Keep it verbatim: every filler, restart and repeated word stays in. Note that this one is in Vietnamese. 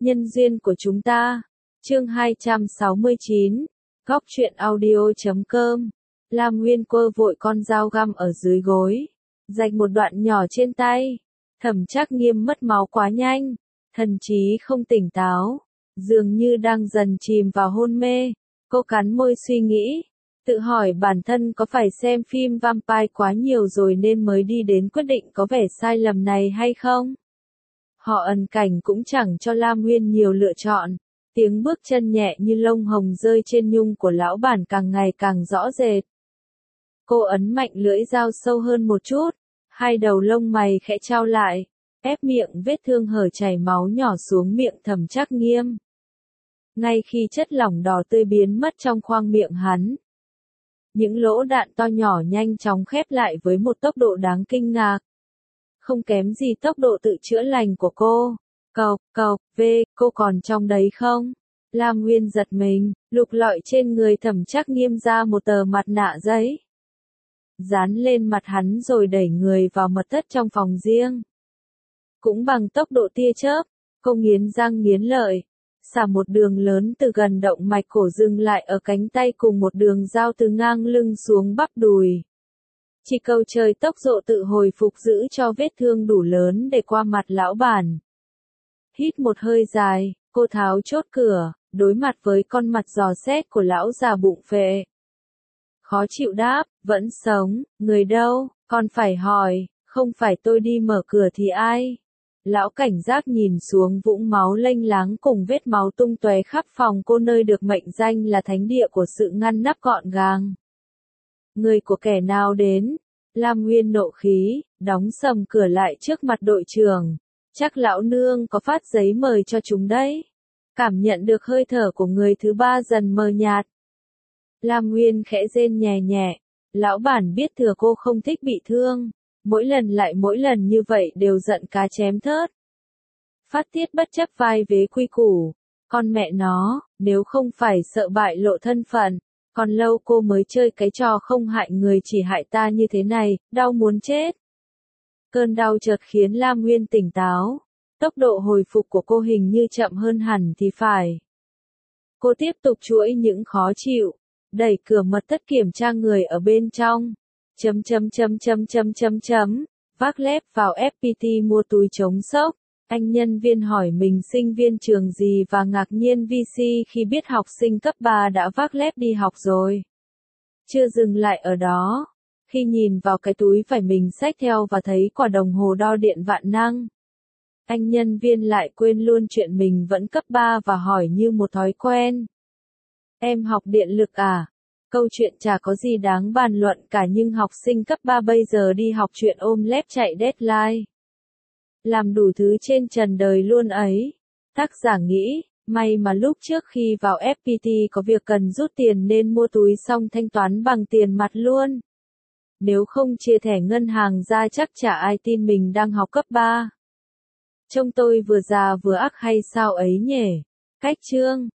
Nhân duyên của chúng ta. Chương hai trăm sáu mươi chín. Góc truyện audio chấm com. Lam Nguyên quơ vội con dao găm ở dưới gối, rạch một đoạn nhỏ trên tay. Thẩm Trác Nghiêm mất máu quá nhanh, thần trí không tỉnh táo, dường như đang dần chìm vào hôn mê. Cô cắn môi suy nghĩ, tự hỏi bản thân có phải xem phim vampire quá nhiều rồi nên mới đi đến quyết định có vẻ sai lầm này hay không? Họ Ân Cảnh cũng chẳng cho Lam Nguyên nhiều lựa chọn. Tiếng bước chân nhẹ như lông hồng rơi trên nhung của lão bản càng ngày càng rõ rệt. Cô ấn mạnh lưỡi dao sâu hơn một chút, hai đầu lông mày khẽ trao lại, ép miệng vết thương hở chảy máu nhỏ xuống miệng Thẩm Trác Nghiêm. Ngay khi chất lỏng đỏ tươi biến mất trong khoang miệng hắn, những lỗ đạn to nhỏ nhanh chóng khép lại với một tốc độ đáng kinh ngạc. Không kém gì tốc độ tự chữa lành của cô. Cộc, cộc, vê, cô còn trong đấy không? Lam Nguyên giật mình, lục lọi trên người Thẩm Trác Nghiêm ra một tờ mặt nạ giấy. Dán lên mặt hắn rồi đẩy người vào mật thất trong phòng riêng. Cũng bằng tốc độ tia chớp, cô nghiến răng nghiến lợi, xả một đường lớn từ gần động mạch cổ dừng lại ở cánh tay cùng một đường dao từ ngang lưng xuống bắp đùi. Chỉ cầu trời tốc độ tự hồi phục giữ cho vết thương đủ lớn để qua mặt lão bản. Hít một hơi dài, cô tháo chốt cửa, đối mặt với con mặt giò xét của lão già bụng phệ. Khó chịu đáp, vẫn sống, người đâu, còn phải hỏi, không phải tôi đi mở cửa thì ai? Lão cảnh giác nhìn xuống vũng máu lênh láng cùng vết máu tung tóe khắp phòng cô nơi được mệnh danh là thánh địa của sự ngăn nắp gọn gàng. Người của kẻ nào đến? Lam Nguyên nộ khí, đóng sầm cửa lại trước mặt đội trưởng. Chắc lão nương có phát giấy mời cho chúng đấy. Cảm nhận được hơi thở của người thứ ba dần mờ nhạt. Lam Nguyên khẽ rên nhẹ nhẹ. Lão bản biết thừa cô không thích bị thương. Mỗi lần lại mỗi lần như vậy đều giận cá chém thớt. Phát tiết bất chấp vai vế quy củ. Con mẹ nó, nếu không phải sợ bại lộ thân phận, còn lâu cô mới chơi cái trò không hại người chỉ hại ta như thế này, đau muốn chết. Cơn đau chợt khiến Lam Nguyên tỉnh táo. Tốc độ hồi phục của cô hình như chậm hơn hẳn thì phải. Cô tiếp tục chuỗi những khó chịu. Đẩy cửa mật thất kiểm tra người ở bên trong. Chấm chấm chấm chấm chấm chấm chấm. Vác lép vào ép pê tê mua túi chống sốc. Anh nhân viên hỏi mình sinh viên trường gì và ngạc nhiên vê xê khi biết học sinh cấp ba đã vác lép đi học rồi. Chưa dừng lại ở đó. Khi nhìn vào cái túi phải mình xách theo và thấy quả đồng hồ đo điện vạn năng, anh nhân viên lại quên luôn chuyện mình vẫn cấp ba và hỏi như một thói quen. Em học điện lực à? Câu chuyện chả có gì đáng bàn luận cả nhưng học sinh cấp ba bây giờ đi học chuyện ôm lép chạy deadline. Làm đủ thứ trên trần đời luôn ấy. Tác giả nghĩ, may mà lúc trước khi vào ép pê tê có việc cần rút tiền nên mua túi xong thanh toán bằng tiền mặt luôn. Nếu không chia thẻ ngân hàng ra chắc chả ai tin mình đang học cấp ba. Trông tôi vừa già vừa ác hay sao ấy nhỉ? Cách chương.